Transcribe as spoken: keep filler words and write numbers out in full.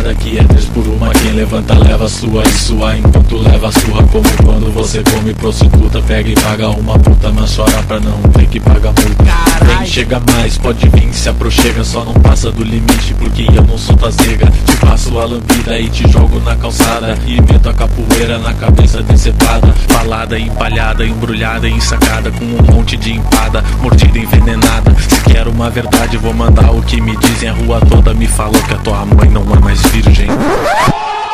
parada que é três por uma. Quem levanta leva a sua e sua enquanto leva a sua. Como quando você come prostituta, pega e paga uma puta, mas chora pra não ter que pagar multa. Vem, chega mais, pode vir, se aproxega, só não passa do limite, porque eu não sou tuas nega. Te passo a lambida e te jogo na calçada, e meto a capoeira na cabeça decepada. Falada, empalhada, embrulhada, ensacada, com um monte de empada, mordida envenenada. Se quero uma verdade, vou mandar o que me dizem. A rua toda me falou que a tua mãe não é mais virgem.